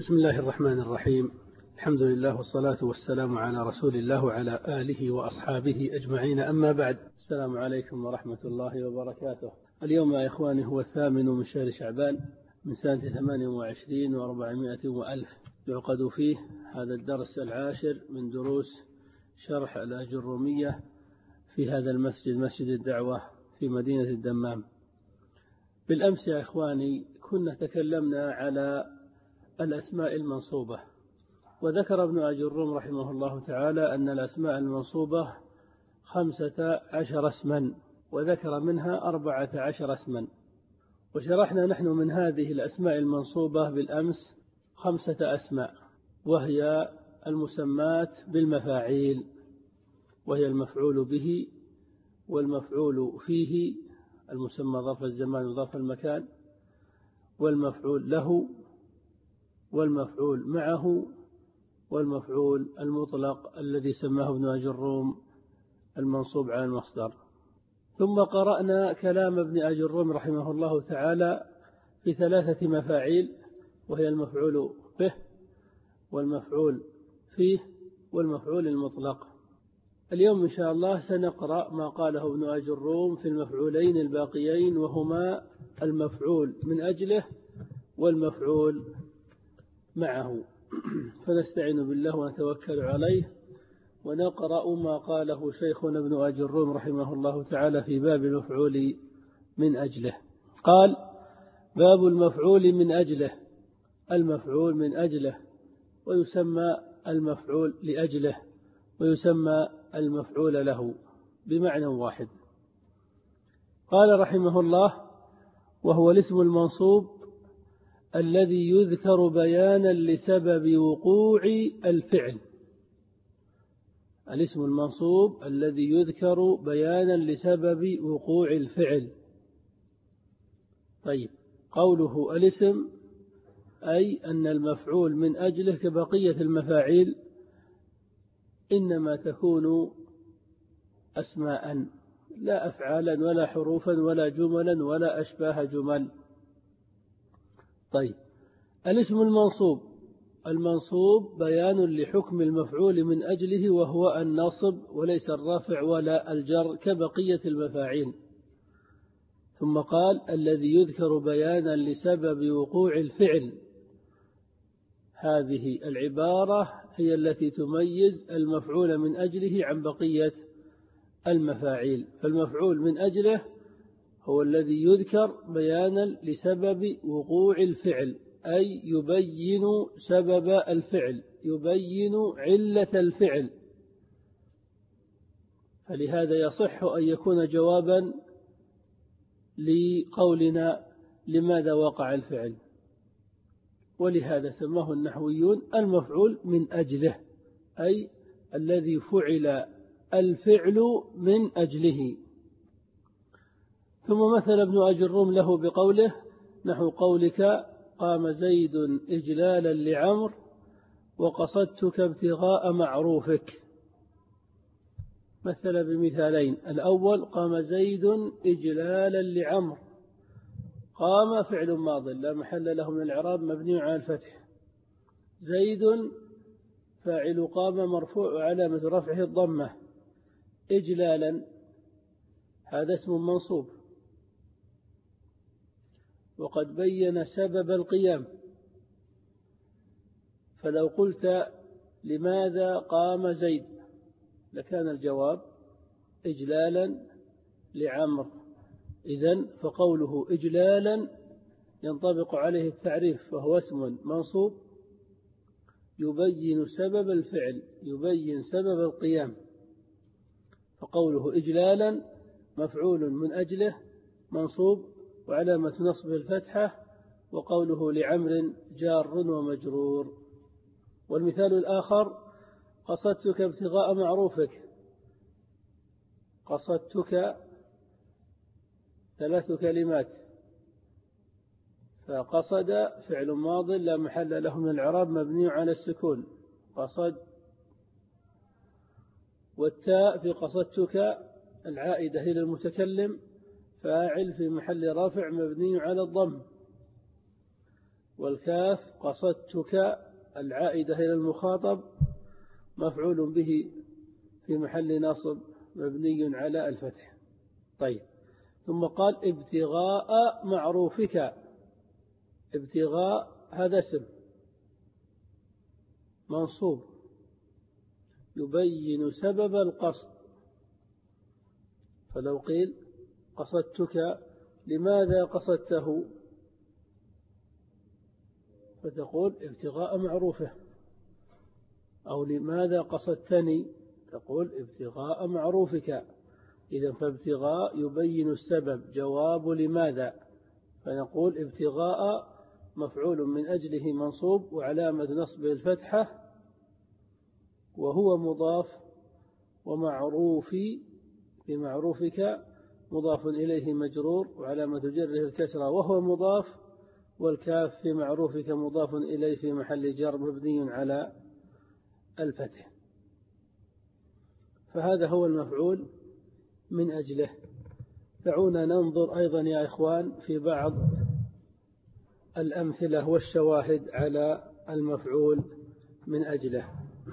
بسم الله الرحمن الرحيم. الحمد لله والصلاة والسلام على رسول الله وعلى آله وأصحابه أجمعين، أما بعد. السلام عليكم ورحمة الله وبركاته. اليوم يا إخواني هو 8 من شهر شعبان من سنة 28 و400 وألف، يعقد فيه هذا الدرس 10 من دروس شرح الأجرومية في هذا المسجد، مسجد الدعوة في مدينة الدمام. بالأمس يا إخواني كنا تكلمنا على الأسماء المنصوبة، وذكر ابن أجروم رحمه الله تعالى أن الأسماء المنصوبة 15 اسما، وذكر منها 14 اسما، وشرحنا نحن من هذه الأسماء المنصوبة بالأمس 5 أسماء، وهي المسمات بالمفاعيل، وهي المفعول به والمفعول فيه، المسمى ظرف الزمان وظرف المكان، والمفعول له، والمفعول معه، والمفعول المطلق الذي سماه ابن أجروم المنصوب على المصدر. ثم قرأنا كلام ابن أجروم رحمه الله تعالى في 3 مفاعيل، وهي المفعول به والمفعول فيه والمفعول المطلق. اليوم إن شاء الله سنقرأ ما قاله ابن أجروم في المفعولين الباقيين، وهما المفعول من أجله والمفعول معه. فنستعين بالله ونتوكل عليه ونقرأ ما قاله شيخنا ابن أجروم رحمه الله تعالى في باب المفعول من أجله. قال: باب المفعول من أجله. المفعول من أجله، ويسمى المفعول لأجله، ويسمى المفعول له بمعنى واحد. قال رحمه الله: وهو الاسم المنصوب الذي يذكر بيانا لسبب وقوع الفعل. الاسم المنصوب الذي يذكر بيانا لسبب وقوع الفعل. طيب، قوله الاسم أي أن المفعول من أجله كبقية المفاعيل إنما تكون أسماء، لا أفعالا ولا حروفا ولا جملا ولا أشباه جمل. طيب، الاسم المنصوب بيان لحكم المفعول من أجله، وهو النصب وليس الرفع ولا الجر كبقية المفاعيل. ثم قال: الذي يذكر بيانا لسبب وقوع الفعل. هذه العبارة هي التي تميز المفعول من أجله عن بقية المفاعيل. فالمفعول من أجله هو الذي يذكر بيانا لسبب وقوع الفعل، أي يبين سبب الفعل، يبين علة الفعل. فلهذا يصح أن يكون جوابا لقولنا لماذا وقع الفعل، ولهذا سماه النحويون المفعول من أجله، أي الذي فعل الفعل من أجله. ثم مثل ابن أجروم له بقوله نحو قولك: قام زيد إجلالا لعمر وقصدتك ابتغاء معروفك. مثل بمثالين: الأول: قام زيد إجلالا لعمر. قام فعل ماض لا محل له من الإعراب مبني على الفتح. زيد فاعل قام مرفوع علامة رفعه الضمة. إجلالا هذا اسم منصوب، وقد بين سبب القيام. فلو قلت لماذا قام زيد لكان الجواب إجلالا لعمر. إذن فقوله إجلالا ينطبق عليه التعريف، فهو اسم منصوب يبين سبب الفعل، يبين سبب القيام. فقوله إجلالا مفعول من أجله منصوب وعلامة نصبه الفتحة، وقوله لعمر جار ومجرور. والمثال الآخر: قصدتك ابتغاء معروفك. قصدتك 3 كلمات، فقصد فعل ماض لا محل له من الإعراب مبني على السكون، قصد. والتاء في قصدتك العائدة إلى المتكلم، فاعل في محل رافع مبني على الضم. والكاف قصدتك العائدة إلى المخاطب مفعول به في محل نصب مبني على الفتح. طيب، ثم قال ابتغاء معروفك. ابتغاء هذا اسم منصوب يبين سبب القصد، فلو قيل قصدتك لماذا قصدته فتقول ابتغاء معروفه، أو لماذا قصدتني تقول ابتغاء معروفك. إذن فابتغاء يبين السبب، جواب لماذا، فنقول ابتغاء مفعول من أجله منصوب وعلامة نصبه الفتحة وهو مضاف، ومعروفي بمعروفك مضاف إليه مجرور وعلامة جره الكسرة وهو مضاف، والكاف في معروفك مضاف إليه في محل جر مبني على الفتح. فهذا هو المفعول من أجله. دعونا ننظر أيضا يا إخوان في بعض الأمثلة والشواهد على المفعول من أجله.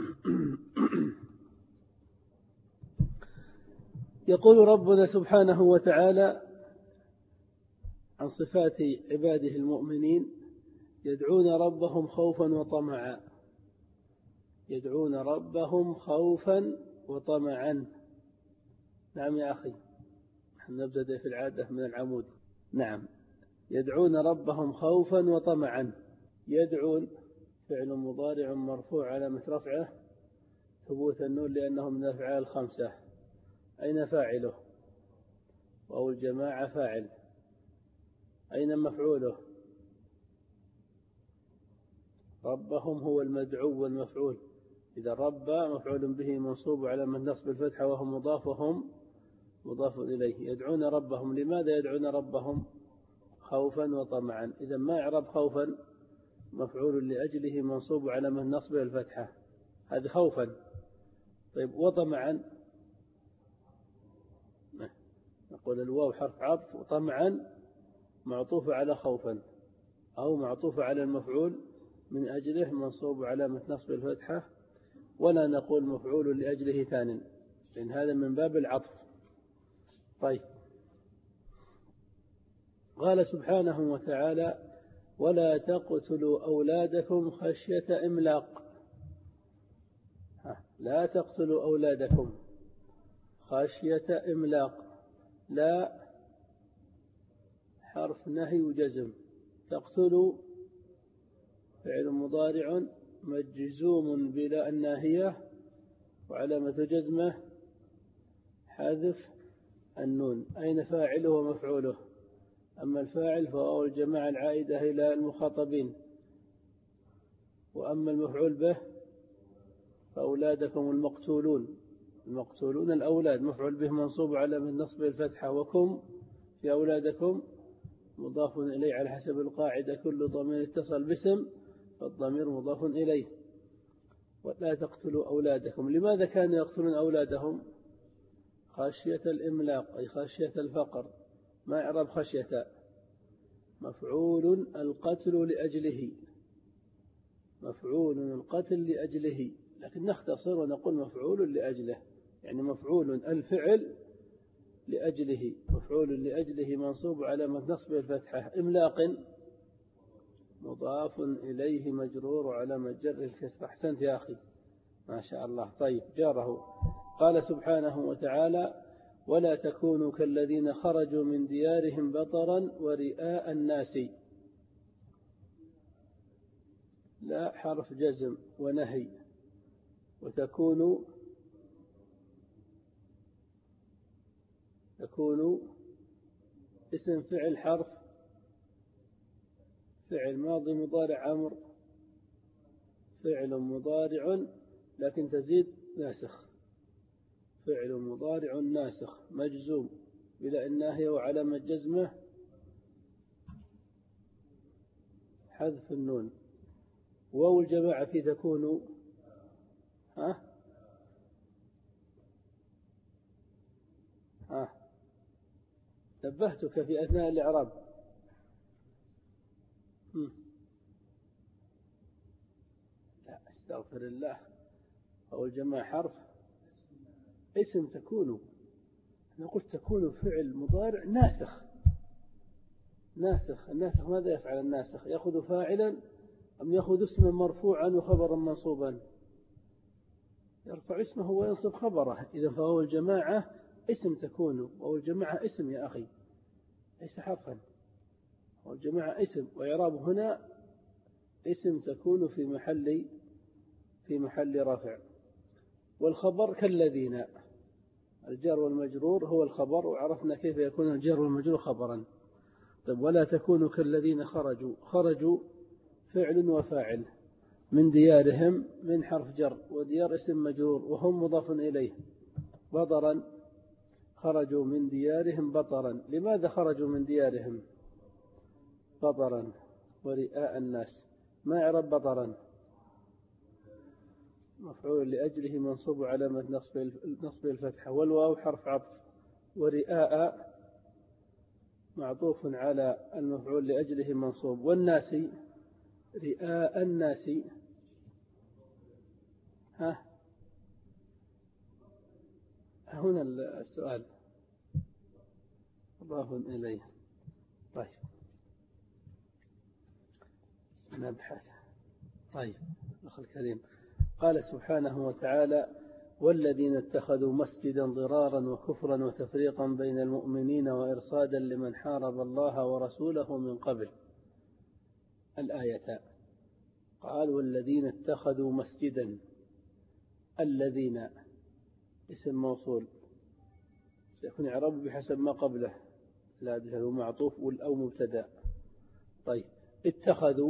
يقول ربنا سبحانه وتعالى عن صفات عباده المؤمنين: يدعون ربهم خوفا وطمعا. يدعون ربهم خوفا وطمعا. نعم يا أخي، نحن نبدأ في العادة من العمود. نعم، يدعون ربهم خوفا وطمعا. يدعون فعل مضارع مرفوع علامة رفعه ثبوت النون لأنه من الأفعال الخمسة. أين فاعله؟ أو الجماعة فاعل. أين مفعوله؟ ربهم هو المدعو والمفعول. إذا رب مفعول به منصوب علامة نصب الفتحة وهو مضاف، وهم مضاف إليه. يدعون ربهم، لماذا يدعون ربهم؟ خوفا وطمعا. إذا ما إعراب خوفا؟ مفعول لأجله منصوب علامة نصب الفتحة، هذا خوفا. طيب، وطمعا نقول الواو حرف عطف، وطمعا معطوف على خوفا أو معطوف على المفعول من أجله منصوب علامة نصب الفتحة، ولا نقول مفعول لأجله ثانٍ، لأن هذا من باب العطف. طيب، قال سبحانه وتعالى: ولا تقتلوا أولادكم خشية إملاق. لا تقتلوا أولادكم خشية إملاق. لا حرف نهي وجزم. تقتلوا فعل مضارع مجزوم بلا الناهية وعلامة جزمه حذف النون. أين فاعله ومفعوله؟ أما الفاعل فهو الجماعة العائدة إلى المخاطبين، وأما المفعول به فأولادكم المقتولون. المقتولون الأولاد مفعول به منصوب على من نصب الفتحة، وكم في أولادكم مضاف إليه على حسب القاعدة، كل ضمير اتصل باسم فالضمير مضاف إليه. ولا تقتلوا أولادكم. لماذا كانوا يقتلون أولادهم؟ خشية الإملاق، أي خشية الفقر. ما إعراب خشية؟ مفعول القتل لأجله. مفعول القتل لأجله، لكن نختصر ونقول مفعول لأجله، يعني مفعول الفعل لأجله. مفعول لأجله منصوب علامة نصب الفتحة. إملاق مضاف إليه مجرور علامة جر الكسر. أحسنت يا أخي، ما شاء الله. طيب، جاره. قال سبحانه وتعالى: ولا تكونوا كالذين خرجوا من ديارهم بطرا ورئاء الناس. لا حرف جزم ونهي. وتكون اسم فعل حرف فعل ماضي مضارع أمر فعل مضارع لكن تزيد ناسخ. فعل مضارع ناسخ مجزوم بلا الناهية وعلامة جزمه حذف النون. واو الجماعة في تكون نبهتك في أثناء الإعراب. استغفر الله. والجماعة حرف اسم تكون. أنا قلت تكون فعل مضارع ناسخ. الناسخ ماذا يفعل الناسخ؟ يأخذ فاعلا أم يأخذ اسما مرفوعا وخبرا منصوبا؟ يرفع اسمه وينصب خبره. إذا فهو الجماعة اسم تكون، وهو الجماعة اسم يا أخي ليس حرفا. هو الجماعة اسم، وإعراب هنا اسم تكون في محل رفع. والخبر كالذين، الجار والمجرور هو الخبر، وعرفنا كيف يكون الجار والمجرور خبرا. طيب ولا تكونوا كالذين خرجوا فعل وفاعل من ديارهم، من حرف جر، وديار اسم مجرور، وهم مضاف إليه. بطرا، خرجوا من ديارهم بطرا. لماذا خرجوا من ديارهم بطرا ورئاء الناس؟ ما يعرب بطرا؟ مفعول لأجله منصوب علامة نصب الفتحة، والواو حرف عطف، ورئاء معطوف على المفعول لأجله منصوب، والناس رئاء الناس. هنا السؤال مضاف إليه. طيب نبحث. طيب أخي الكريم، قال سبحانه وتعالى: والذين اتخذوا مسجدا ضرارا وكفرا وتفريقا بين المؤمنين وإرصادا لمن حارب الله ورسوله من قبل. الآية قال: والذين اتخذوا مسجدا. الذين اسم موصول سيكون إعرابه بحسب ما قبله، لا هو معطوف أو مبتدأ. طيب اتخذ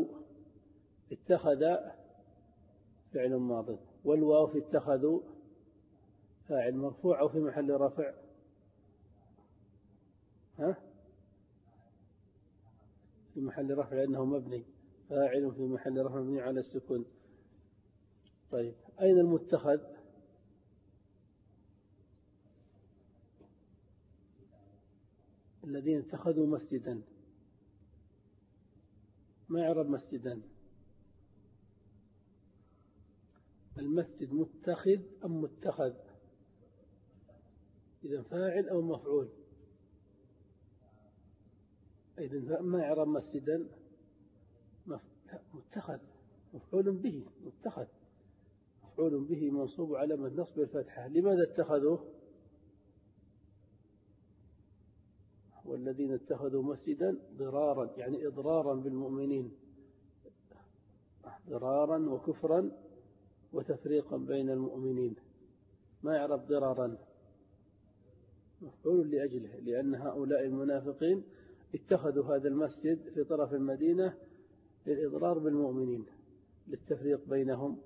فعل ماض، والواو في اتخذوا فاعل مرفوع أو في محل رفع؟ في محل رفع لأنه مبني، فاعل في محل رفع مبني على السكون. طيب أين المتخذ؟ الذين اتخذوا مسجدا. ما يعرب مسجدا؟ المسجد متخذ أم متخذ؟ إذا فاعل أو مفعول؟ إذا ما يعرب مسجدا؟ متخذ، مفعول به، متخذ مفعول به منصوب علامة نصب الفتحة. لماذا اتخذوه؟ والذين اتخذوا مسجدا ضرارا، يعني إضرارا بالمؤمنين، ضرارا وكفرا وتفريقا بين المؤمنين. ما يعرف ضرارا؟ مفعول لأجله، لأن هؤلاء المنافقين اتخذوا هذا المسجد في طرف المدينة للإضرار بالمؤمنين، للتفريق بينهم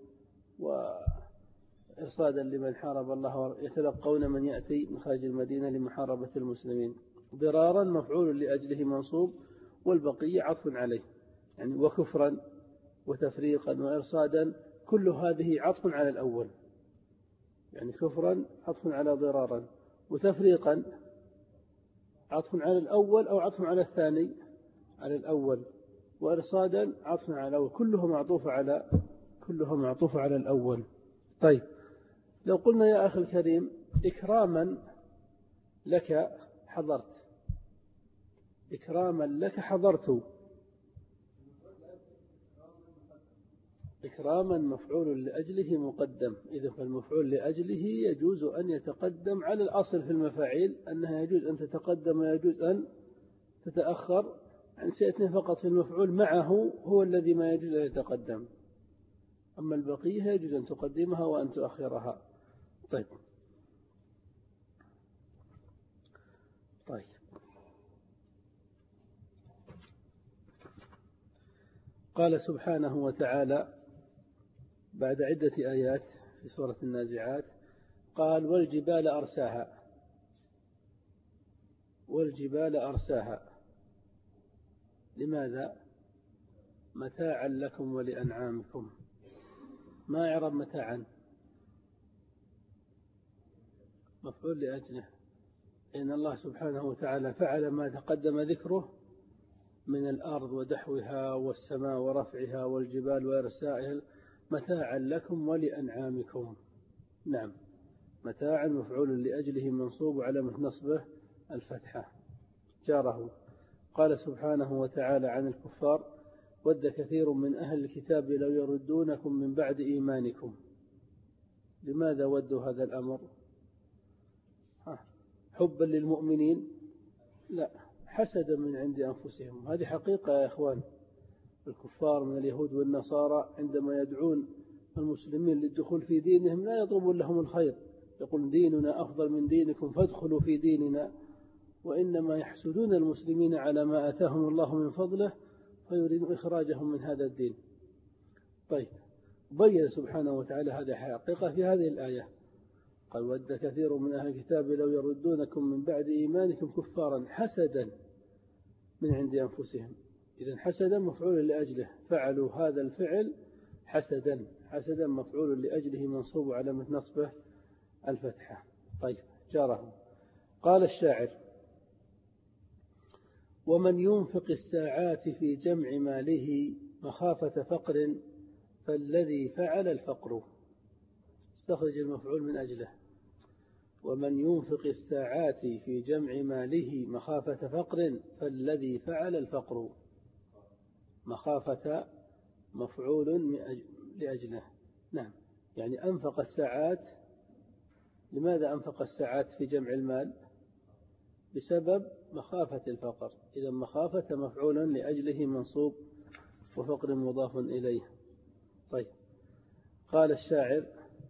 وإرصادا لمن حارب الله، يتلقون من يأتي من خارج المدينة لمحاربة المسلمين. ضرارا مفعول لأجله منصوب، والبقية عطف عليه، يعني وكفرا وتفريقا وإرصادا كل هذه عطف على الأول، يعني كفرا عطف على ضرارا، وتفريقا عطف على الأول أو عطف على الثاني على الأول، وإرصادا عطف على الأول، كلها معطوفة على الأول. طيب لو قلنا يا أخي الكريم إكراما لك حضرت، إكراما لك حضرت. إكراما مفعول لأجله مقدم، إذا فالمفعول لأجله يجوز أن يتقدم على الأصل في المفاعيل أنها يجوز أن تتقدم ويجوز أن تتأخر عن شيئين فقط. في المفعول معه هو الذي ما يجوز أن يتقدم، أما البقية يجوز أن تقدمها وأن تؤخرها. طيب قال سبحانه وتعالى بعد عدة آيات في سورة النازعات، قال: والجبال أرساها. والجبال أرساها لماذا؟ متاعا لكم ولأنعامكم. ما يعرب متاعا؟ مفعول لأجله، إن الله سبحانه وتعالى فعل ما تقدم ذكره من الأرض ودحوها والسماء ورفعها والجبال وإرسائها، متاعا لكم ولأنعامكم. نعم، متاعا مفعول لأجله منصوب على نصبه الفتحة. جاره. قال سبحانه وتعالى عن الكفار: ود كثير من أهل الكتاب لو يردونكم من بعد إيمانكم. لماذا ودوا هذا الأمر؟ حبا للمؤمنين؟ لا، حسدا من عند أنفسهم. هذه حقيقة يا إخوان. الكفار من اليهود والنصارى عندما يدعون المسلمين للدخول في دينهم لا يطلبون لهم الخير، يقول ديننا أفضل من دينكم فادخلوا في ديننا، وإنما يحسدون المسلمين على ما آتاهم الله من فضله فيريدون إخراجهم من هذا الدين. طيب، بين سبحانه وتعالى هذه حقيقة في هذه الآية. قال: ود كثير من أهل الكتاب لو يردونكم من بعد إيمانكم كفارا حسدا من عند أنفسهم. إذن حسدا مفعول لأجله، فعلوا هذا الفعل حسدا. حسدا مفعول لأجله منصوب على نصبه الفتحة. طيب، جاره. قال الشاعر: ومن ينفق الساعات في جمع ماله مخافة فقر فالذي فعل الفقر. استخرج المفعول من أجله. ومن ينفق الساعات في جمع ماله مخافة فقر فالذي فعل الفقر. مخافة مفعول لأجله. نعم، يعني أنفق الساعات. لماذا أنفق الساعات في جمع المال؟ بسبب مخافة الفقر. إذا مخافة مفعول لأجله منصوب وفقر مضاف إليه. طيب، قال الشاعر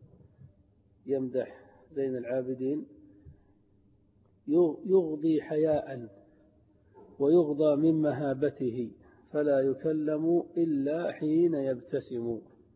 يمدح زين العابدين: يغضي حياء ويغضى من مهابته فلا يكلم إلا حين يبتسم.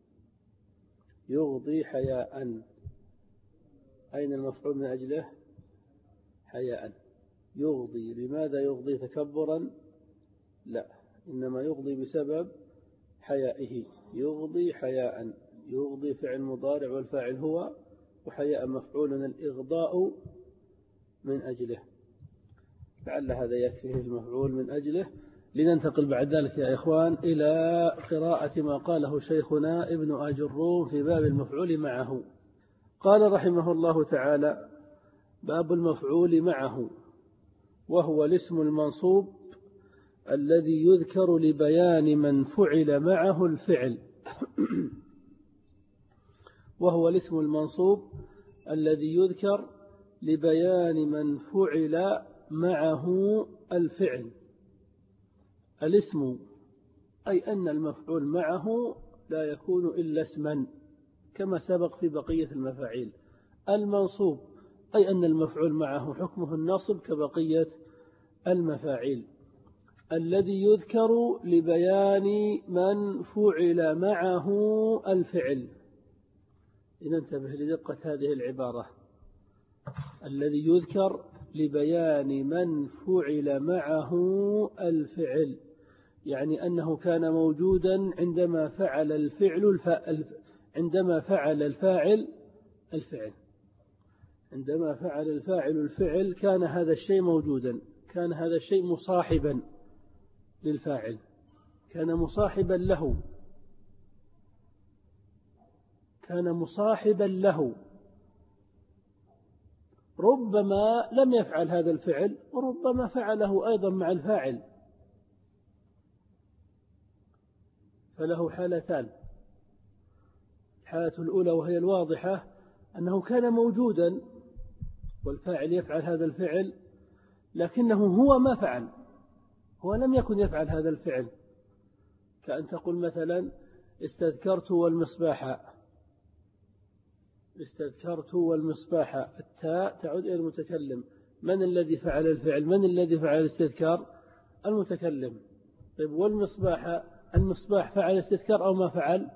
يغضي حياء، أين المفعول من أجله؟ حياء. يغضي، لماذا يغضي؟ تكبرا؟ لا، إنما يغضي بسبب حيائه. يغضي حياء. يغضي فعل مضارع والفاعل هو، وحياء مفعول الإغضاء من أجله. لعل هذا يكفيه المفعول من أجله. لننتقل بعد ذلك يا إخوان إلى قراءة ما قاله شيخنا ابن أجروم في باب المفعول معه. قال رحمه الله تعالى: باب المفعول معه، وهو الاسم المنصوب الذي يذكر لبيان من فعل معه الفعل. وهو الاسم المنصوب الذي يذكر لبيان من فعل معه الفعل. الاسم أي أن المفعول معه لا يكون إلا اسما كما سبق في بقية المفاعيل. المنصوب أي أن المفعول معه حكمه النصب كبقية المفاعيل. الذي يذكر لبيان من فعل معه الفعل. لننتبه لدقة هذه العبارة: الذي يذكر لبيان من فعل معه الفعل، يعني أنه كان موجودا عندما فعل عندما فعل الفاعل الفعل. عندما فعل الفاعل الفعل كان هذا الشيء موجودا، كان هذا الشيء مصاحبا للفاعل، كان مصاحبا له، كان مصاحبا له. ربما لم يفعل هذا الفعل وربما فعله أيضا مع الفاعل، فله حالتان. الحالة الأولى وهي الواضحة أنه كان موجودا والفاعل يفعل هذا الفعل، لكنه هو ما فعل، هو لم يكن يفعل هذا الفعل. كأن تقول مثلا: استذكرت والمصباح. استذكرت والمصباح، التاء تعود إلى المتكلم. من الذي فعل الفعل؟ من الذي فعل الاستذكار؟ المتكلم. طيب، والمصباح، المصباح فعل الاستذكار أو ما فعل؟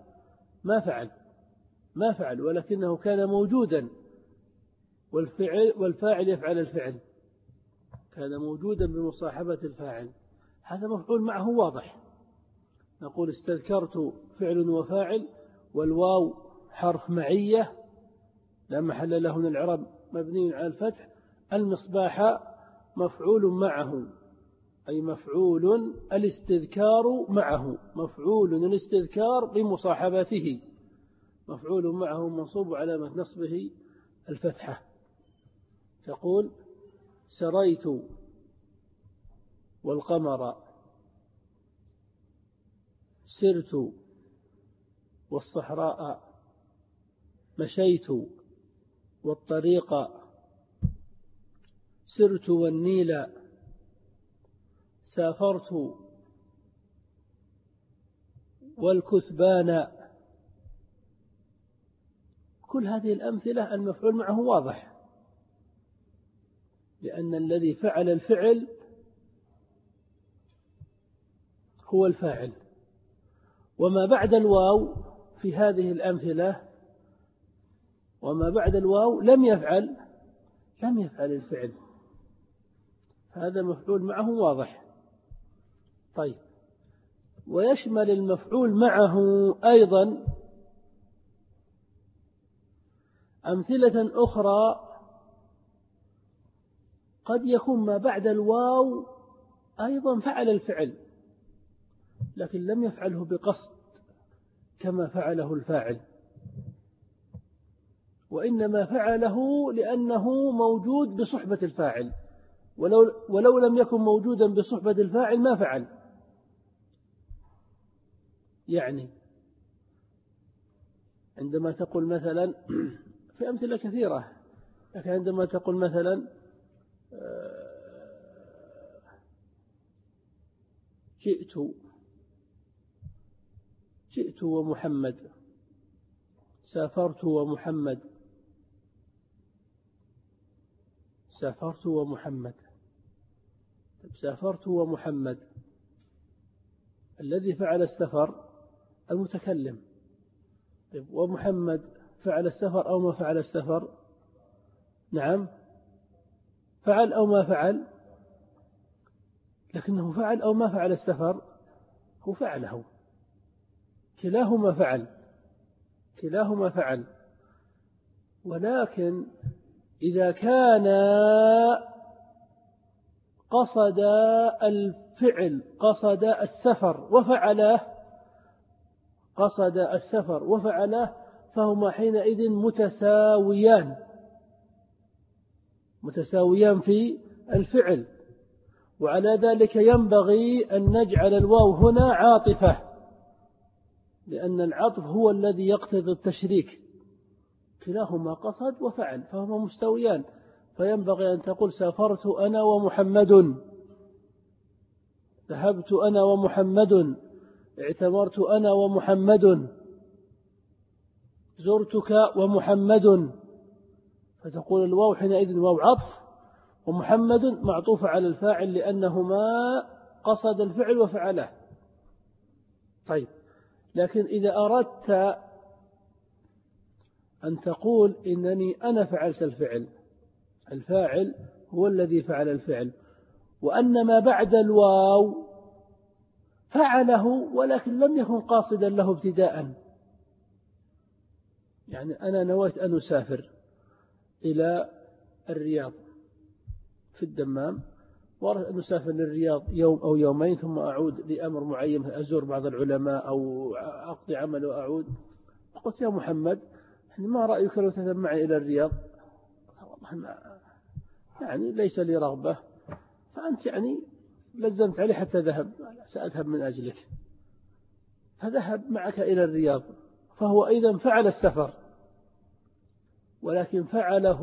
ما فعل، ولكنه كان موجودا والفاعل يفعل الفعل، كان موجودا بمصاحبة الفاعل. هذا مفعول معه واضح. نقول استذكرت فعل وفاعل، والواو حرف معية لا محل له من الإعراب مبني على الفتح. المصباح مفعول معه، أي مفعول الاستذكار معه، مفعول الاستذكار بمصاحبته. مفعول معه منصوب علامة نصبه الفتحة. تقول سريت والقمر، سرت والصحراء، مشيت والطريق، سرت والنيل، سافرت والكثبان. كل هذه الأمثلة المفعول معه واضح، لأن الذي فعل الفعل هو الفاعل، وما بعد الواو في هذه الأمثلة وما بعد الواو لم يفعل الفعل، هذا مفعول معه واضح. طيب، ويشمل المفعول معه أيضا أمثلة أخرى قد يكون ما بعد الواو أيضا فعل الفعل لكن لم يفعله بقصد كما فعله الفاعل، وإنما فعله لأنه موجود بصحبة الفاعل، ولو لم يكن موجودا بصحبة الفاعل ما فعل. يعني عندما تقول مثلا في أمثلة كثيرة، لكن عندما تقول مثلا جئت ومحمد، سافرت ومحمد، سافرت ومحمد. سافرت ومحمد، الذي فعل السفر المتكلم، ومحمد فعل السفر أو ما فعل السفر؟ نعم، فعل أو ما فعل، لكنه فعل أو ما فعل السفر؟ هو فعله، كلاهما فعل. ولكن إذا كان قصد الفعل، قصد السفر وفعله، فهما حينئذ متساويان في الفعل. وعلى ذلك ينبغي أن نجعل الواو هنا عاطفة، لأن العطف هو الذي يقتضي التشريك، كلاهما قصد وفعل فهما مستويان، فينبغي أن تقول سافرت أنا ومحمد، ذهبت أنا ومحمد، اعتمرت أنا ومحمد، زرتك ومحمد، فتقول الواو حينئذ واو عطف، ومحمد معطوف على الفاعل لأنهما قصد الفعل وفعله. طيب، لكن إذا أردت أن تقول إنني أنا فعلت الفعل، الفاعل هو الذي فعل الفعل، وأن ما بعد الواو فعله ولكن لم يكن قاصدا له ابتداء. يعني أنا نويت أن أسافر إلى الرياض في الدمام، وأردت أن أسافر للرياض يوم أو يومين ثم أعود لأمر معين، أزور بعض العلماء أو أقضي عمل وأعود. قلت يا محمد، ما رأيك لو تذهب معي إلى الرياض؟ والله يعني ليس لي رغبة، فأنت يعني لزمت علي حتى ذهب، سأذهب من أجلك، فذهب معك إلى الرياض، فهو أيضا فعل السفر، ولكن فعله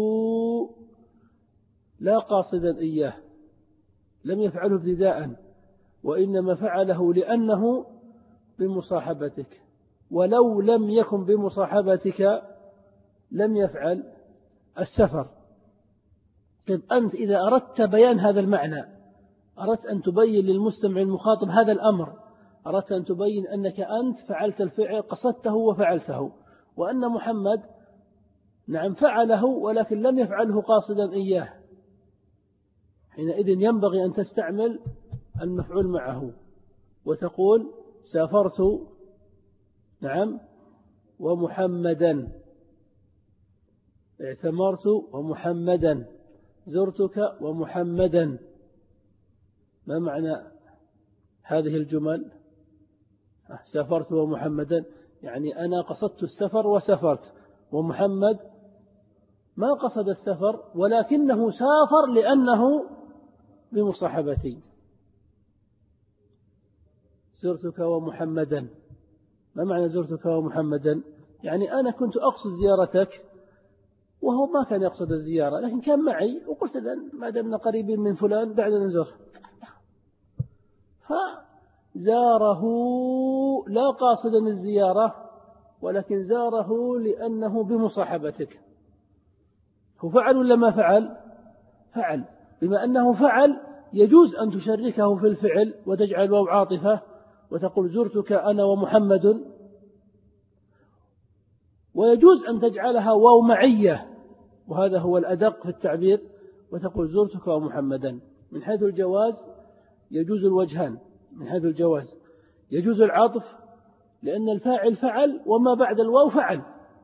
لا قاصدا إياه، لم يفعله ابتداء، وإنما فعله لأنه بمصاحبتك، ولو لم يكن بمصاحبتك لم يفعل السفر. طيب، أنت إذا أردت بيان هذا المعنى، أردت أن تبين للمستمع المخاطب هذا الأمر، أردت أن تبين أنك أنت فعلت الفعل، قصدته وفعلته، وأن محمد نعم فعله ولكن لم يفعله قاصدا إياه، حينئذ ينبغي أن تستعمل المفعول معه وتقول سافرت نعم ومحمدا، اعتمرت ومحمدا، زرتك ومحمدا. ما معنى هذه الجمل؟ سافرت ومحمدا، يعني أنا قصدت السفر وسافرت، ومحمد ما قصد السفر ولكنه سافر لأنه بمصاحبتي. زرتك ومحمدا، ما معنى زرتك ومحمدا؟ يعني أنا كنت أقصد زيارتك وهو ما كان يقصد الزيارة، لكن كان معي وقلت ما دمنا قريبين من فلان دعنا نزور، فزاره لا قاصدا الزيارة ولكن زاره لأنه بمصاحبتك. هو فعل ولا ما فعل؟ فعل. بما أنه فعل يجوز أن تشركه في الفعل وتجعل واو عاطفة وتقول زرتك أنا ومحمد، ويجوز أن تجعلها واو معية وهذا هو الأدق في التعبير وتقول زرتك ومحمدا. من حيث الجواز يجوز الوجهان، من حيث الجواز يجوز العطف لأن الفاعل فعل وما بعد الواو فعل،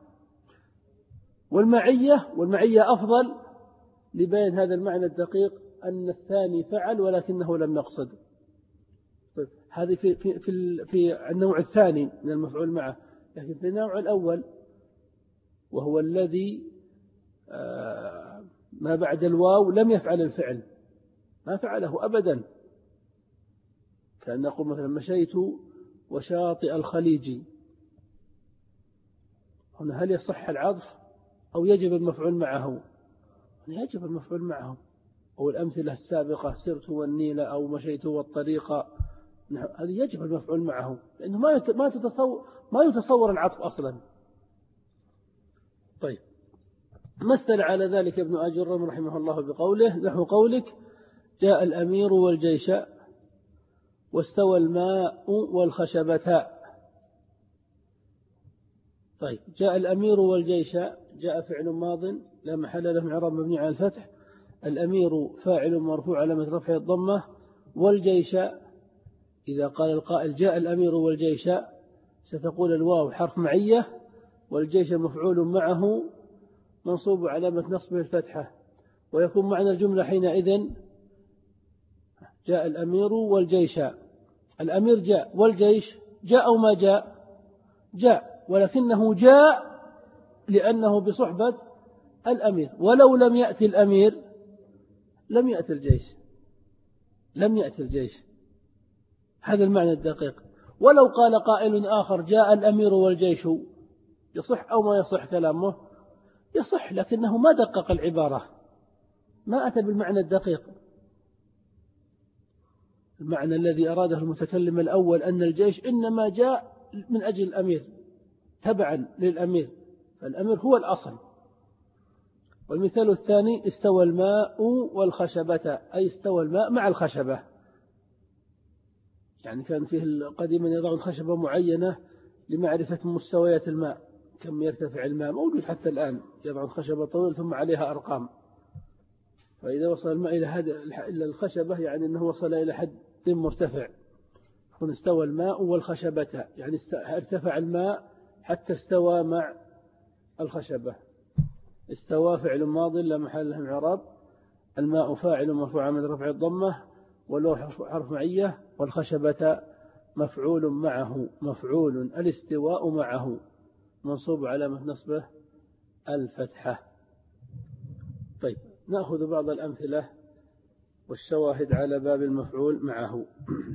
والمعية أفضل لبيان هذا المعنى الدقيق أن الثاني فعل ولكنه لم يقصد. طيب هذه في النوع الثاني من المفعول معه، لكن في النوع الأول وهو الذي ما بعد الواو لم يفعل الفعل، ما فعله أبدا، كأن نقول مثلا مشيت وشاطئ الخليج، هنا هل يصح العطف أو يجب المفعول معه؟ يجب المفعول معه. أو الأمثلة السابقة سرت والنيل أو مشيت والطريق، هذه يجب المفعول معه لأنه ما يتصور العطف أصلا. طيب مثل على ذلك ابن أجرم رحمه الله بقوله نحو قولك جاء الأمير والجيش واستوى الماء والخشبتا. طيب جاء الأمير والجيش، جاء فعل ماض لا محل له من إعراب مبني على الفتح، الأمير فاعل مرفوع علامة رفعه الضمة، والجيش إذا قال القائل جاء الأمير والجيش ستقول الواو حرف معية والجيش مفعول معه منصوب علامة نصبه الفتحة، ويكون معنى الجملة حينئذ جاء الأمير والجيش. الأمير جاء والجيش جاء أو ما جاء؟ جاء، ولكنه جاء لأنه بصحبة الأمير، ولو لم يأتي الأمير لم يأتي الجيش، لم يأتي الجيش. هذا المعنى الدقيق. ولو قال قائل آخر جاء الأمير والجيش يصح أو ما يصح كلامه؟ يصح، لكنه ما دقق العبارة، ما أتى بالمعنى الدقيق. المعنى الذي أراده المتكلم الأول أن الجيش إنما جاء من أجل الأمير تبعا للأمير، فالأمير هو الأصل. والمثال الثاني استوى الماء والخشبة، أي استوى الماء مع الخشبة، يعني كان فيه قديما يضعون خشبة معينة لمعرفة مستويات الماء كم يرتفع الماء، موجود حتى الآن، يضعون خشبة طويلة ثم عليها أرقام، فإذا وصل الماء إلى الخشبة يعني أنه وصل إلى حد مرتفع. هنا استوى الماء والخشبة يعني ارتفع الماء حتى استوى مع الخشبة. استوى فعل ماض لا محل له من إعراب، الماء فاعل مرفوع من رفع الضمة، والواو حرف معية، والخشبة مفعول معه، مفعول الاستواء معه منصوب علامة نصبه الفتحة. طيب نأخذ بعض الأمثلة والشواهد على باب المفعول معه.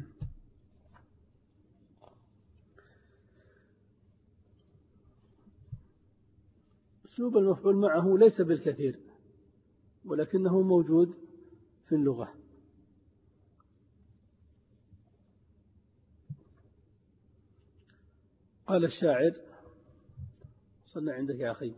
أسلوب المفعول معه ليس بالكثير ولكنه موجود في اللغة. قال الشاعر، صلنا عندك يا أخي،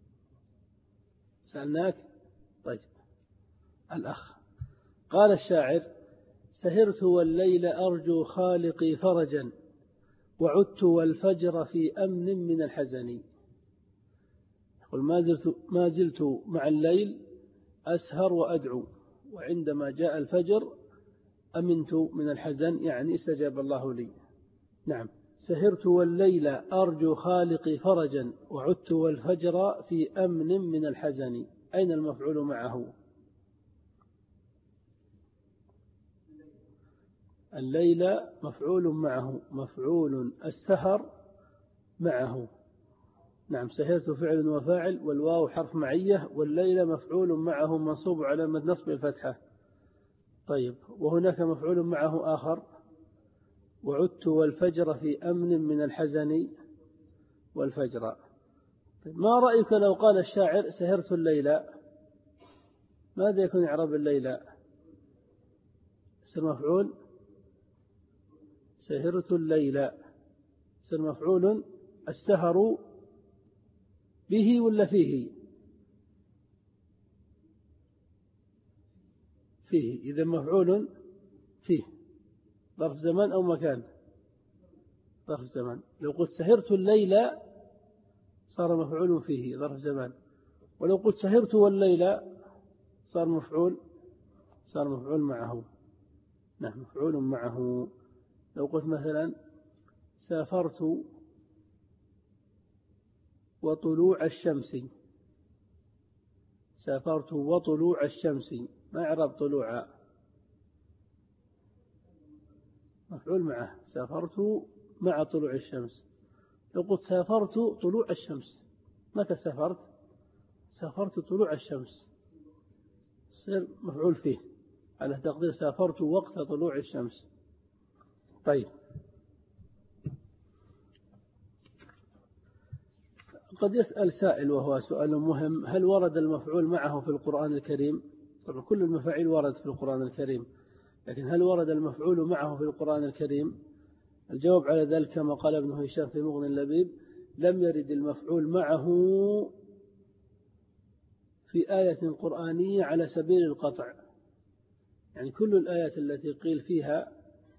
سألناك. طيب الأخ قال الشاعر سهرت والليل أرجو خالقي فرجا وعدت والفجر في أمن من الحزن. يقول ما زلت مع الليل أسهر وأدعو، وعندما جاء الفجر أمنت من الحزن، يعني استجاب الله لي. نعم، سهرت والليل أرجو خالقي فرجا وعدت والفجر في أمن من الحزن. أين المفعول معه؟ الليل مفعول معه، مفعول السهر معه. نعم، سهرت فعل وفاعل، والواو حرف معية، والليل مفعول معه منصوب على نصب الفتحة. طيب، وهناك مفعول معه آخر: وعدت والفجر في أمن من الحزن والفجر. طيب، ما رأيك لو قال الشاعر سهرت الليلة؟ ماذا يكون إعراب الليلة؟ يصير مفعول. سهرت الليلة يصير مفعول. السهر به ولا فيه؟ فيه. إذا مفعول فيه، ظرف زمان أو مكان؟ ظرف زمان. لو قلت سهرت الليلة صار مفعول فيه ظرف زمان، ولو قلت سهرت والليلة صار مفعول معه. نعم، مفعول معه. لو قلت مثلا سافرت وطلوع الشمس، سافرت وطلوع الشمس، ما إعراب طلوع؟ مفعول معه. سافرت مع طلوع الشمس. لو قلت سافرت طلوع الشمس، متى سافرت؟ سافرت طلوع الشمس، يصير مفعول فيه على تقدير سافرت وقت طلوع الشمس. طيب، قد يسأل سائل وهو سؤال مهم: هل ورد المفعول معه في القرآن الكريم؟ طبعا كل المفاعيل وردت في القرآن الكريم، لكن هل ورد المفعول معه في القرآن الكريم؟ الجواب على ذلك كما قال ابن هشام في مغني اللبيب: لم يرد المفعول معه في آية قرآنية على سبيل القطع. يعني كل الآيات التي قيل فيها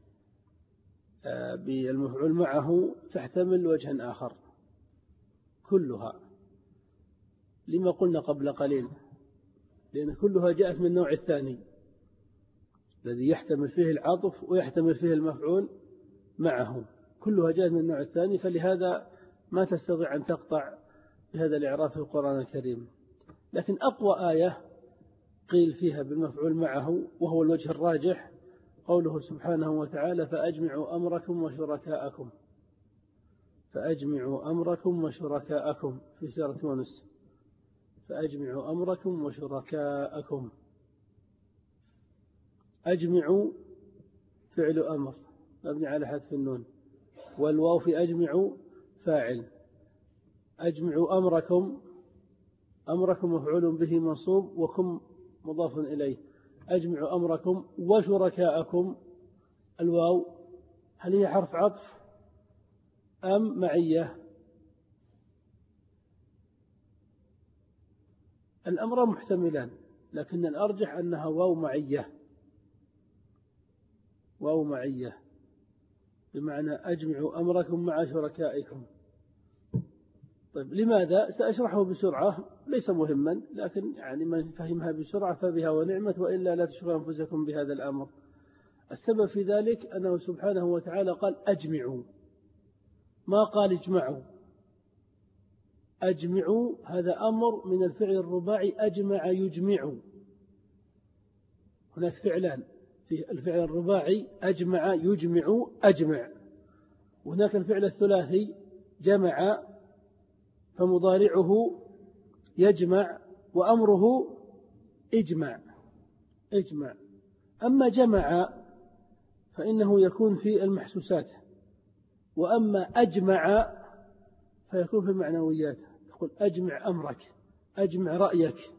بالمفعول معه تحتمل وجها آخر كلها. لما قلنا قبل قليل؟ لأن كلها جاءت من النوع الثاني الذي يحتمل فيه العطف ويحتمل فيه المفعول معه، كلها جاءت من النوع الثاني، فلهذا ما تستطيع أن تقطع بهذا الإعراب في القرآن الكريم. لكن أقوى آية قيل فيها بالمفعول معه وهو الوجه الراجح قوله سبحانه وتعالى: فأجمعوا أمركم وشركاءكم. فأجمعوا أمركم وشركاءكم في سورة يونس. فأجمعوا أمركم وشركاءكم. أجمعوا فعل أمر مبني على حذف النون، والواو في أجمعوا فاعل. أجمعوا أمركم، أمركم مفعول به منصوب وكم مضاف إليه. أجمعوا أمركم وشركاءكم، الواو هل هي حرف عطف أم معية؟ الأمر محتملان، لكن الأرجح أنها واو معية. واو معية بمعنى أجمعوا أمركم مع شركائكم. طيب، لماذا؟ سأشرحه بسرعة، ليس مهما، لكن يعني من فهمها بسرعة فبها ونعمت، وإلا لا تشغلوا أنفسكم بهذا الأمر. السبب في ذلك أنه سبحانه وتعالى قال أجمعوا، ما قال اجمعوا. أجمعوا هذا أمر من الفعل الرباعي أجمع يجمع. هناك فعلان في الفعل الرباعي: أجمع يجمع أجمع. وهناك الفعل الثلاثي جمع، فمضارعه يجمع وأمره اجمع. أما جمع فإنه يكون في المحسوسات، وأما أجمع فيكون في المعنويات. تقول أجمع أمرك، أجمع رأيك،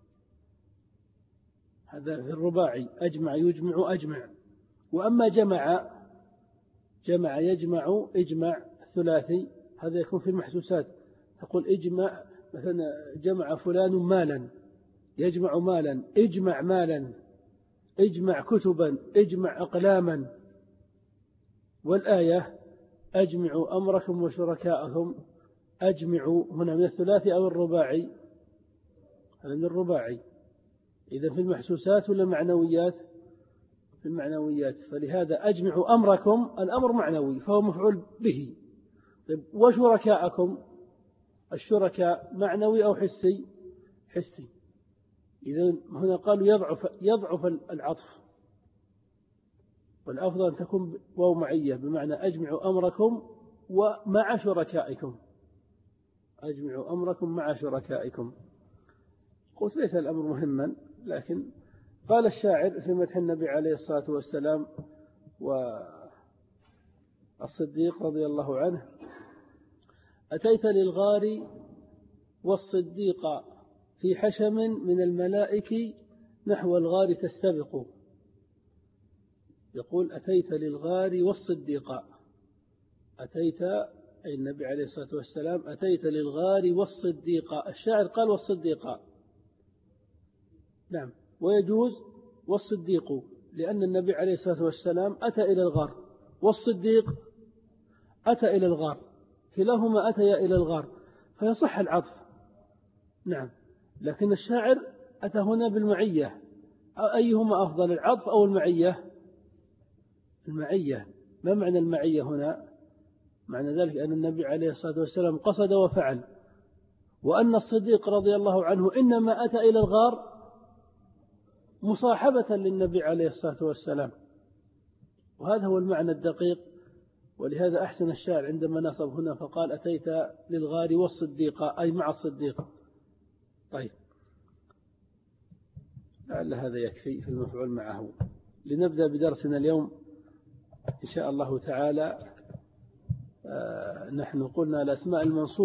هذا في الرباعي أجمع يجمع أجمع. وأما جمع يجمع اجمع ثلاثي، هذا يكون في المحسوسات. تقول اجمع مثلا جمع فلان مالا، يجمع مالا، اجمع مالا، اجمع كتبا، اجمع أقلاما. والآية أجمعوا أمركم وشركاءكم، أجمعوا هنا من الثلاثي أو الرباعي؟ هذا من الرباعي. إذا في المحسوسات ولا معنويات؟ في المعنويات. فلهذا أجمعوا أمركم، الأمر معنوي فهو مفعول به. وشركاءكم، الشركاء معنوي أو حسي؟ حسي. إذا هنا قالوا يضعف العطف، والأفضل أن تكون واو معية بمعنى أجمعوا أمركم ومع شركائكم، أجمعوا أمركم مع شركائكم. قلت ليس الأمر مهما، لكن قال الشاعر في مدح النبي عليه الصلاة والسلام والصديق رضي الله عنه: أتيت للغار والصديق في حشم من الملائك نحو الغار تستبق. يقول: أتيت للغار والصديق، أتيت أي النبي عليه الصلاة والسلام أتيت للغار والصديق. الشاعر قال والصديق، نعم، ويجوز والصديق، لأن النبي عليه الصلاة والسلام أتى إلى الغار والصديق أتى إلى الغار، كلاهما أتيا إلى الغار، فيصح العطف. نعم، لكن الشاعر أتى هنا بالمعية، أيهما أفضل، العطف أو المعية؟ المعية. ما معنى المعية هنا؟ معنى ذلك أن النبي عليه الصلاة والسلام قصد وفعل، وأن الصديق رضي الله عنه إنما أتى إلى الغار مصاحبة للنبي عليه الصلاة والسلام، وهذا هو المعنى الدقيق. ولهذا أحسن الشاعر عندما نصب هنا فقال: أتيت للغار والصديق، أي مع الصديق. طيب، لعل هذا يكفي في المفعول معه. لنبدأ بدرسنا اليوم إن شاء الله تعالى. نحن قلنا الأسماء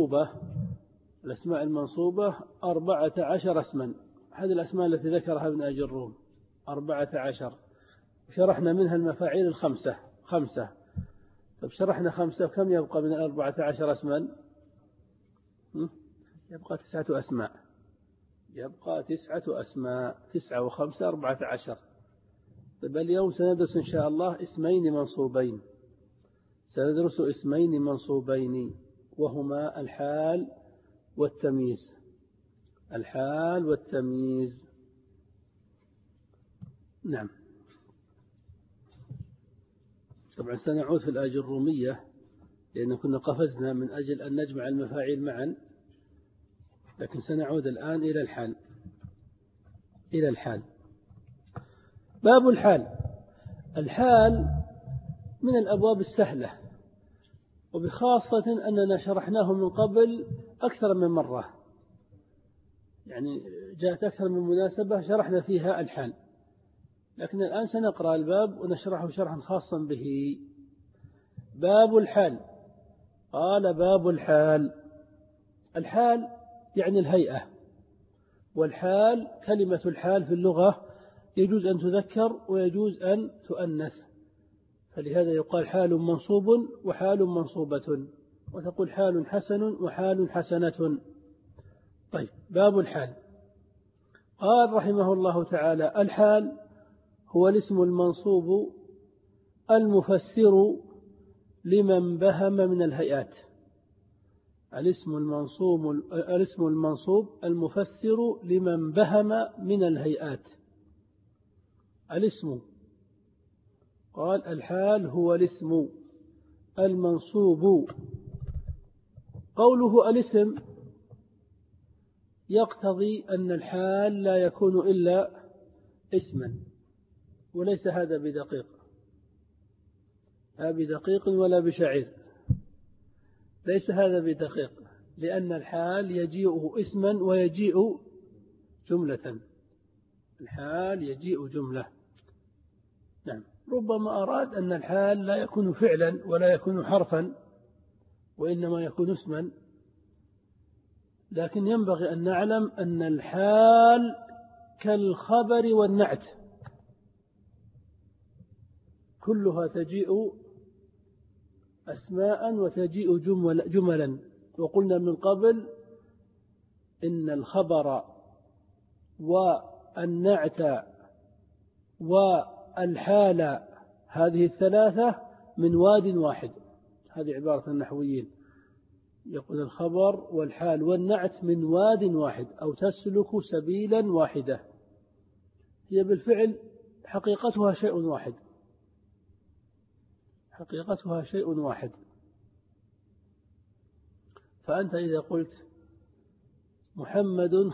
المنصوبة 14 اسما، هذه الأسماء التي ذكرها ابن أجي الروم 14، شرحنا منها المفاعيل الخمسة. طيب، شرحنا 5، كم يبقى من 14 اسما؟ يبقى 9 أسماء. 9 و5 14. طيب، اليوم سندرس إن شاء الله اسمين منصوبين، وهما الحال والتمييز. نعم. طبعا سنعود في الآجر الرومية، لأن كنا قفزنا من أجل أن نجمع المفاعيل معا، لكن سنعود الآن إلى الحال. باب الحال من الأبواب السهلة، وبخاصة أننا شرحناه من قبل أكثر من مرة، يعني جاءت أكثر من مناسبة شرحنا فيها الحال، لكن الآن سنقرأ الباب ونشرحه شرحا خاصا به. باب الحال. قال: باب الحال يعني الهيئة، والحال كلمة الحال في اللغة يجوز أن تذكر ويجوز أن تؤنث، فلهذا يقال حال منصوب وحال منصوبة، وتقول حال حسن وحال حسنة. طيب، باب الحال. قال رحمه الله تعالى: الحال هو الاسم المنصوب المفسر لمن بهم من الهيئات. الاسم المنصوب المفسر لمن بهم من الهيئات. الاسم، قال: الحال هو الاسم المنصوب. قوله الاسم يقتضي أن الحال لا يكون إلا اسما، وليس هذا بدقيق، لا بدقيق ولا بشعير، ليس هذا بدقيق، لأن الحال يجيء اسما ويجيء جملة. الحال يجيء جملة. نعم، ربما أراد أن الحال لا يكون فعلا ولا يكون حرفا، وإنما يكون اسما، لكن ينبغي أن نعلم أن الحال كالخبر والنعت، كلها تجيء أسماء وتجيء جملا. وقلنا من قبل إن الخبر والنعت والحال هذه الثلاثة من واد واحد. هذه عبارة النحويين، يقول الخبر والحال والنعت من واد واحد، أو تسلك سبيلا واحدة. هي بالفعل حقيقتها شيء واحد. فأنت إذا قلت محمد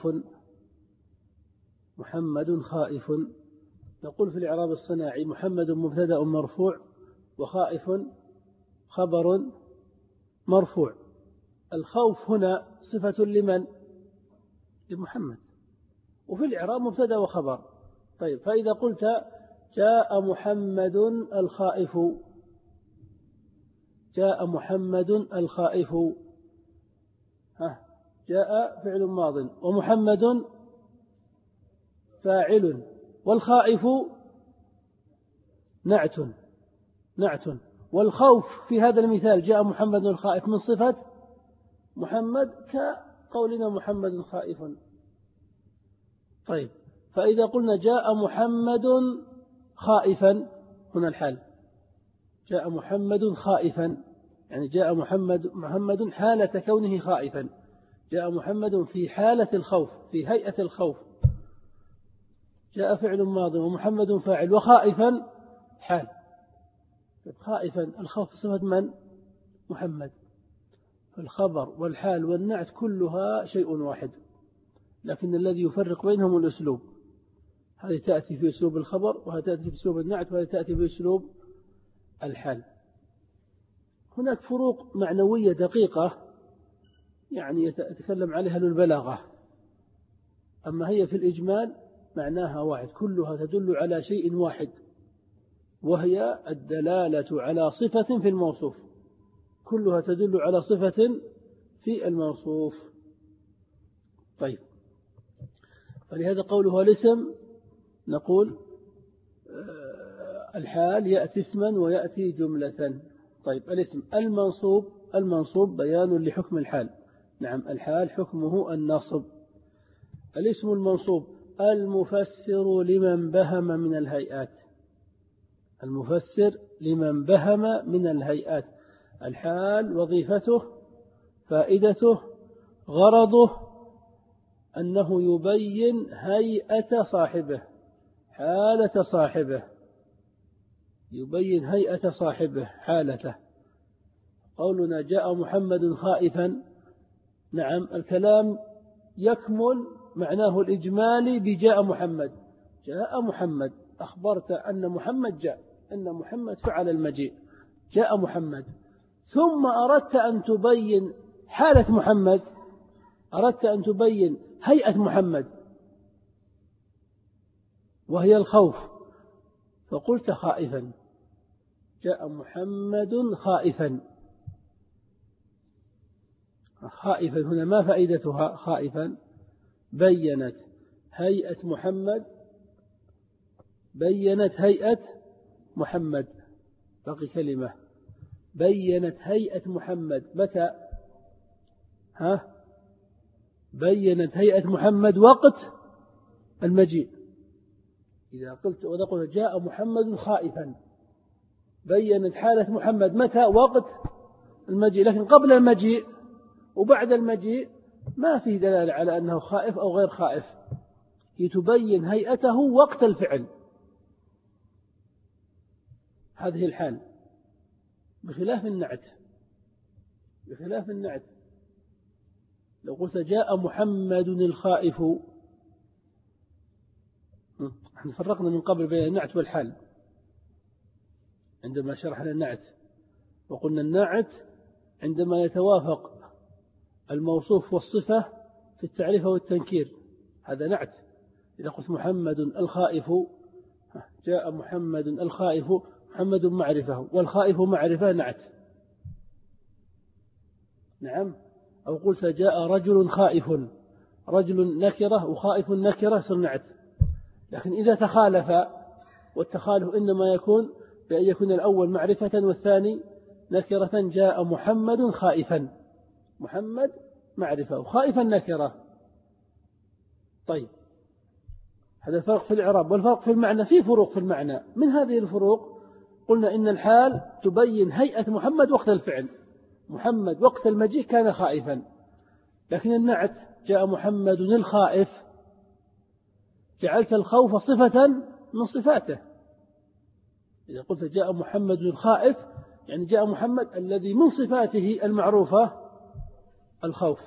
خائف، نقول في الإعراب الصناعي: محمد مبتدأ مرفوع، وخائف خبر مرفوع. الخوف هنا صفة لمن؟ لمحمد، وفي الإعراب مبتدأ وخبر. طيب، فإذا قلت جاء محمد الخائف، جاء محمد الخائف، جاء فعل ماض ومحمد فاعل والخائف نعت. والخوف في هذا المثال جاء محمد الخائف من صفة محمد كقولنا محمد خائف. طيب، فإذا قلنا جاء محمد خائفا، هنا الحال جاء محمد خائفا، يعني جاء محمد حالة كونه خائفا، جاء محمد في حالة الخوف، في هيئة الخوف. جاء فعل ماض ومحمد فاعل وخائفا حال. خائفا الخوف صفة من؟ محمد. فالخبر والحال والنعت كلها شيء واحد، لكن الذي يفرق بينهم الأسلوب. هذه تأتي في أسلوب الخبر، وهذه تأتي في أسلوب النعت، وهذه تأتي في أسلوب الحال. هناك فروق معنوية دقيقة يعني يتكلم عليها أهل البلاغة، أما هي في الإجمال معناها واحد، كلها تدل على شيء واحد، وهي الدلالة على صفة في الموصوف، كلها تدل على صفة في الموصوف. طيب، فلهذا قوله الاسم نقول الحال يأتي اسما ويأتي جملة. طيب، الاسم المنصوب بيان لحكم الحال. نعم، الحال حكمه النصب. الاسم المنصوب المفسر لمن بهم من الهيئات، المفسر لمن بهم من الهيئات. الحال وظيفته فائدته غرضه أنه يبين هيئة صاحبه، حالة صاحبه، يبين هيئة صاحبه حالته. قولنا جاء محمد خائفا، نعم الكلام يكمل معناه الإجمالي بجاء محمد. جاء محمد، أخبرت أن محمد جاء، أن محمد فعل المجيء، جاء محمد. ثم أردت أن تبين حالة محمد، أردت أن تبين هيئة محمد وهي الخوف، فقلت خائفا. جاء محمد خائفا. خائفا هنا ما فائدتها؟ خائفا بينت هيئة محمد، بينت هيئة محمد، باقي كلمة، بينت هيئة محمد. متى؟ بينت هيئة محمد وقت المجيء. إذا قلت جاء محمد خائفا، بينت حالة محمد متى؟ وقت المجيء. لكن قبل المجيء وبعد المجيء ما فيه دلالة على أنه خائف أو غير خائف، تبين هيئته وقت الفعل. هذه الحال بخلاف النعت، بخلاف النعت. لو قلت جاء محمد الخائف، نحن فرقنا من قبل بين النعت والحال عندما شرحنا النعت، وقلنا النعت عندما يتوافق الموصوف والصفة في التعريف والتنكير، هذا نعت. إذا قلت محمد الخائف، جاء محمد الخائف، محمد معرفة والخائف معرفة، نعت. نعم. أو قلت جاء رجل خائف، رجل نكرة وخائف نكرة، صنعت. لكن إذا تخالف، والتخالف إنما يكون بأن يكون الأول معرفة والثاني نكرة، جاء محمد خائفا، محمد معرفة وخائفا نكرة. طيب، هذا الفرق في الإعراب. والفرق في المعنى، في فروق في المعنى. من هذه الفروق قلنا إن الحال تبين هيئة محمد وقت الفعل، محمد وقت المجيء كان خائفا. لكن النعت جاء محمد الخائف، جعلت الخوف صفة من صفاته. إذا قلت جاء محمد الخائف يعني جاء محمد الذي من صفاته المعروفة الخوف.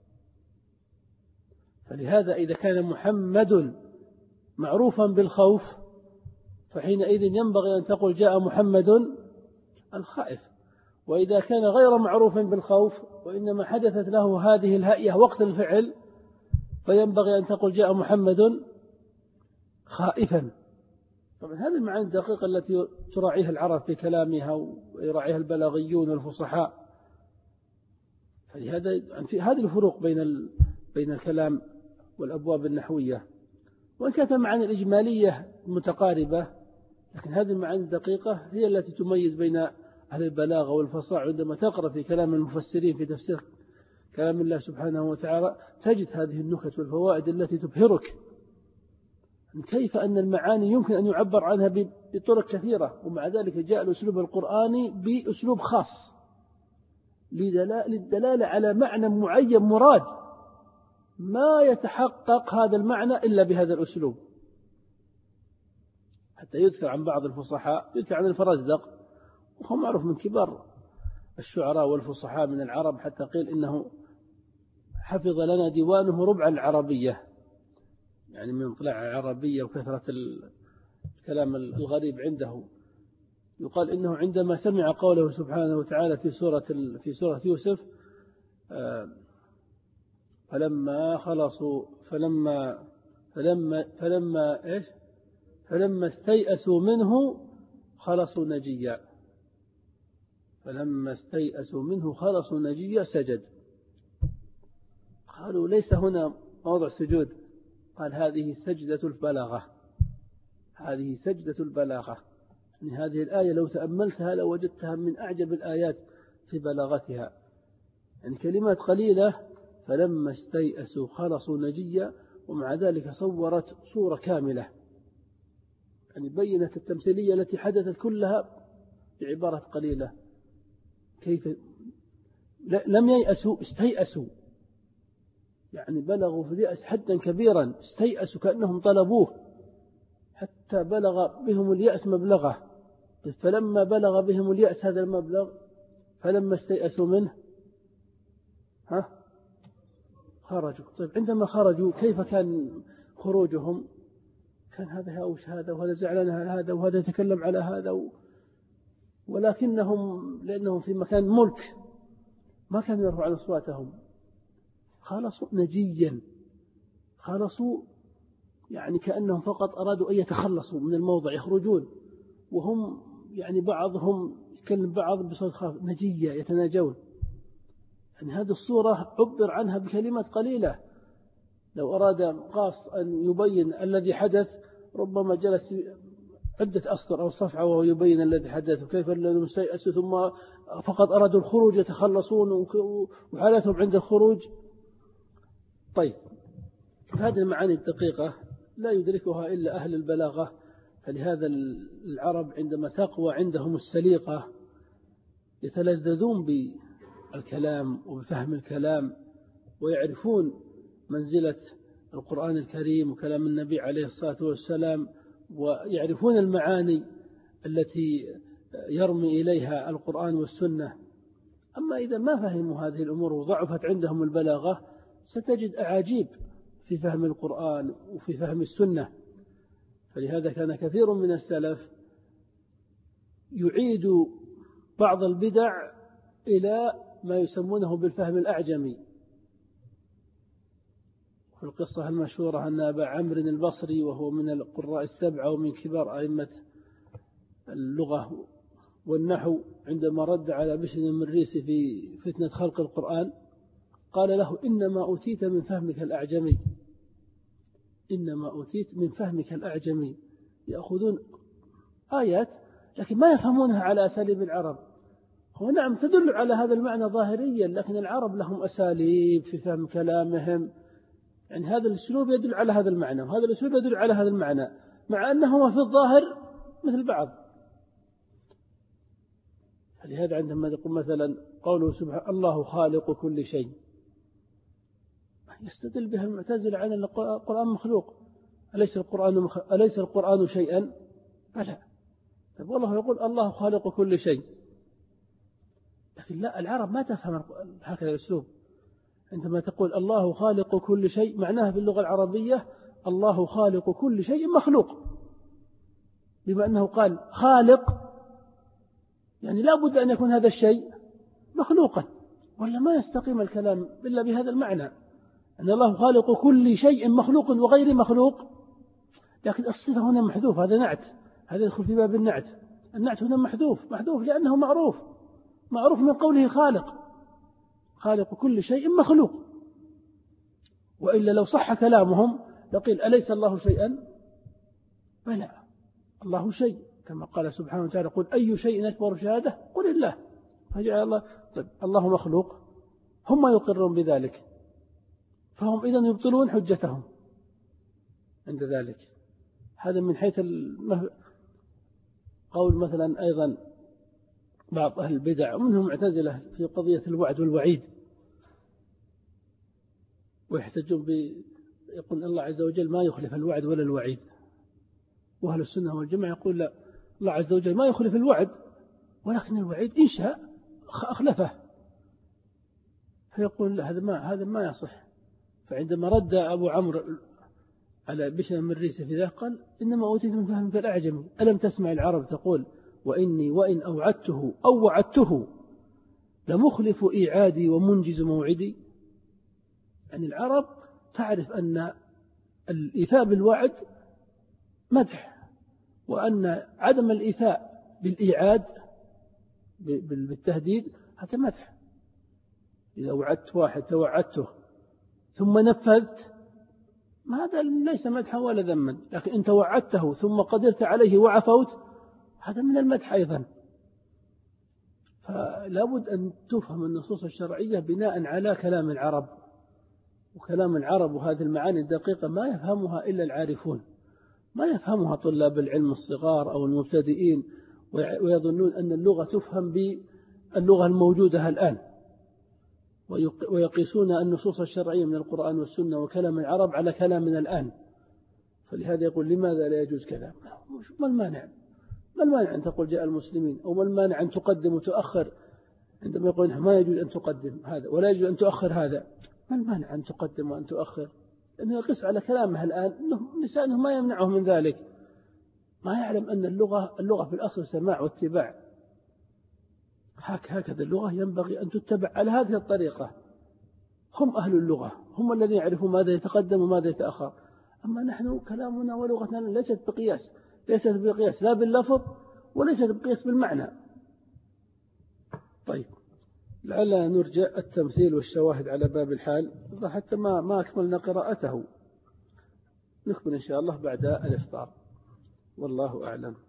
فلهذا إذا كان محمد معروفا بالخوف فحينئذ ينبغي أن تقول جاء محمد الخائف. وإذا كان غير معروف بالخوف وإنما حدثت له هذه الهيئة وقت الفعل فينبغي أن تقول جاء محمد خائفا. طبعا هذه المعاني الدقيقة التي تراعيها العرب في كلامها ويراعيها البلاغيون والفصحاء. فلهذا هذه الفروق بين الكلام والأبواب النحوية، وإن كانت المعاني الإجمالية متقاربة، لكن هذه المعاني الدقيقة هي التي تميز بين أهل البلاغة والفصاحة. عندما تقرأ في كلام المفسرين في تفسير كلام الله سبحانه وتعالى تجد هذه النكت والفوائد التي تبهرك كيف أن المعاني يمكن أن يعبر عنها بطرق كثيرة، ومع ذلك جاء الأسلوب القرآني بأسلوب خاص للدلالة على معنى معين مراد، ما يتحقق هذا المعنى إلا بهذا الأسلوب. حتى يذكر عن بعض الفصحاء، يذكر عن الفرزدق وهو معروف من كبار الشعراء والفصحاء من العرب، حتى قيل إنه حفظ لنا ديوانه ربع العربية، يعني من طلع العربية وكثرة الكلام الغريب عنده. يقال إنه عندما سمع قوله سبحانه وتعالى في سورة يوسف فلما استيأسوا منه خلصوا نجيا، فلما استيأسوا منه خلصوا نجيا سجد. قالوا ليس هنا موضع سجود، قال هذه سجدة البلاغة، هذه سجدة البلاغة. يعني هذه الآية لو تأملتها لوجدتها من أعجب الآيات في بلاغتها. يعني كلمات قليلة فلما استيأسوا خلصوا نجيا، ومع ذلك صورت صورة كاملة، يعني بينت التمثيلية التي حدثت كلها بعبارة قليلة. كيف لم ييأسوا، استيأسوا، يعني بلغوا في اليأس حدا كبيرا، استيأسوا كأنهم طلبوه حتى بلغ بهم اليأس مبلغه. فلما بلغ بهم اليأس هذا المبلغ فلما استيأسوا منه خرجوا. طيب عندما خرجوا كيف كان خروجهم؟ كان هذا هاوش هذا، وهذا زعلان على هذا، وهذا يتكلم على هذا، ولكنهم لأنهم في مكان ملك ما كانوا يرفعون أصواتهم، خلصوا نجيا، خلصوا يعني كأنهم فقط أرادوا أن يتخلصوا من الموضع يخرجون، وهم يعني بعضهم يتكلم بعض بصوت خافت نجيا يتناجون. يعني هذه الصورة عبر عنها بكلمات قليلة. لو أراد قاص أن يبين الذي حدث ربما جلس عدة أسطر أو صفحة وهو يبين الذي حدث، وكيف الذين استيأسوا ثم فقط أرادوا الخروج يتخلصون وحالتهم عند الخروج. طيب هذه المعاني الدقيقة لا يدركها إلا أهل البلاغة. فلهذا العرب عندما تقوى عندهم السليقة يتلذذون بالكلام وبفهم الكلام، ويعرفون منزلة القرآن الكريم وكلام النبي عليه الصلاة والسلام، ويعرفون المعاني التي يرمي إليها القرآن والسنة. أما إذا ما فهموا هذه الأمور وضعفت عندهم البلاغة ستجد أعاجيب في فهم القرآن وفي فهم السنة. فلهذا كان كثير من السلف يعيد بعض البدع إلى ما يسمونه بالفهم الأعجمي. في القصة المشهورة أن أبا عمرو البصري وهو من القراء السبعة ومن كبار أئمة اللغة والنحو، عندما رد على بشر المريسي في فتنة خلق القرآن قال له إنما أوتيت من فهمك الأعجمي، إنما أوتيت من فهمك الأعجمي. يأخذون آيات لكن ما يفهمونها على أساليب العرب. هو نعم تدل على هذا المعنى ظاهريا، لكن العرب لهم أساليب في فهم كلامهم. يعني هذا الأسلوب يدل على هذا المعنى وهذا الأسلوب يدل على هذا المعنى، مع أنهما في الظاهر مثل بعض. فلهذا عندما يقول مثلا قوله سبحانه الله خالق كل شيء، يستدل بها المعتزلة على أن القرآن مخلوق. أليس القرآن شيئا؟ بلى. طيب والله يقول الله خالق كل شيء، لكن لا، العرب ما تفهم هكذا الأسلوب. عندما تقول الله خالق كل شيء معناها في اللغة العربية الله خالق كل شيء مخلوق، بما أنه قال خالق يعني لا بد أن يكون هذا الشيء مخلوقا، ولا ما يستقيم الكلام إلا بهذا المعنى أن الله خالق كل شيء مخلوق وغير مخلوق. لكن الصفة هنا محذوف، هذا نعت، هذا يدخل في باب النعت. النعت هنا محذوف لأنه معروف من قوله خالق كل شيء مخلوق. وإلا لو صح كلامهم لقيل أليس الله شيئا؟ بلى، الله شيء، كما قال سبحانه وتعالى قل أي شيء أكبر شهادة قل الله. فجعل الله طيب الله مخلوق، هم يقرون بذلك، فهم إذن يبطلون حجتهم عند ذلك. هذا من حيث قول مثلا أيضا بعض أهل البدع ومنهم معتزلة في قضية الوعد والوعيد، ويحتجون يقول الله عز وجل ما يخلف الوعد ولا الوعيد. وأهل السنة والجماعة يقول لا، الله عز وجل ما يخلف الوعد، ولكن الوعيد إن شاء أخلفه. فيقول هذا ما يصح. فعندما رد أبو عمرو على بشر من ريسة في ذلك قال إنما أوتيت من فهم في الأعجم، ألم تسمع العرب تقول وإني وإن أوعدته أو وعدته لمخلف إيعادي ومنجز موعدي. يعني العرب تعرف أن الإيفاء بالوعد مدح، وأن عدم الإيفاء بالإيعاد بالتهديد هذا مدح. إذا وعدت واحد توعدته ثم نفذت هذا ليس مدحا ولا ذما، لكن إن توعدته ثم قدرت عليه وعفوت هذا من المدح أيضا. فلا بد أن تفهم النصوص الشرعية بناء على كلام العرب، وكلام العرب وهذه المعاني الدقيقة ما يفهمها إلا العارفون، ما يفهمها طلاب العلم الصغار أو المبتدئين، ويظنون أن اللغة تفهم باللغة الموجودة الآن، ويقيسون النصوص الشرعية من القرآن والسنة وكلام العرب على كلامنا الآن. فلهذا يقول لماذا لا يجوز كلام؟ ما المانع أن تقول جاء المسلمين، أو ما المانع أن تقدم وتؤخر عندما يقول ما يجوز أن تقدم هذا ولا يجوز أن تؤخر هذا؟ ما المانع أن تقدم وأن تؤخر؟ لأنه يقيس على كلامها الآن، لسانه ما يمنعه من ذلك، ما يعلم أن اللغة في الأصل سماع واتباع. هكذا اللغة ينبغي أن تتبع على هذه الطريقة. هم أهل اللغة، هم الذين يعرفون ماذا يتقدم وماذا يتأخر. أما نحن كلامنا ولغتنا ليست بقياس لا باللفظ وليست بقياس بالمعنى. طيب لعل نرجع التمثيل والشواهد على باب الحال حتى ما أكملنا قراءته، نكمل إن شاء الله بعد الإفطار، والله أعلم.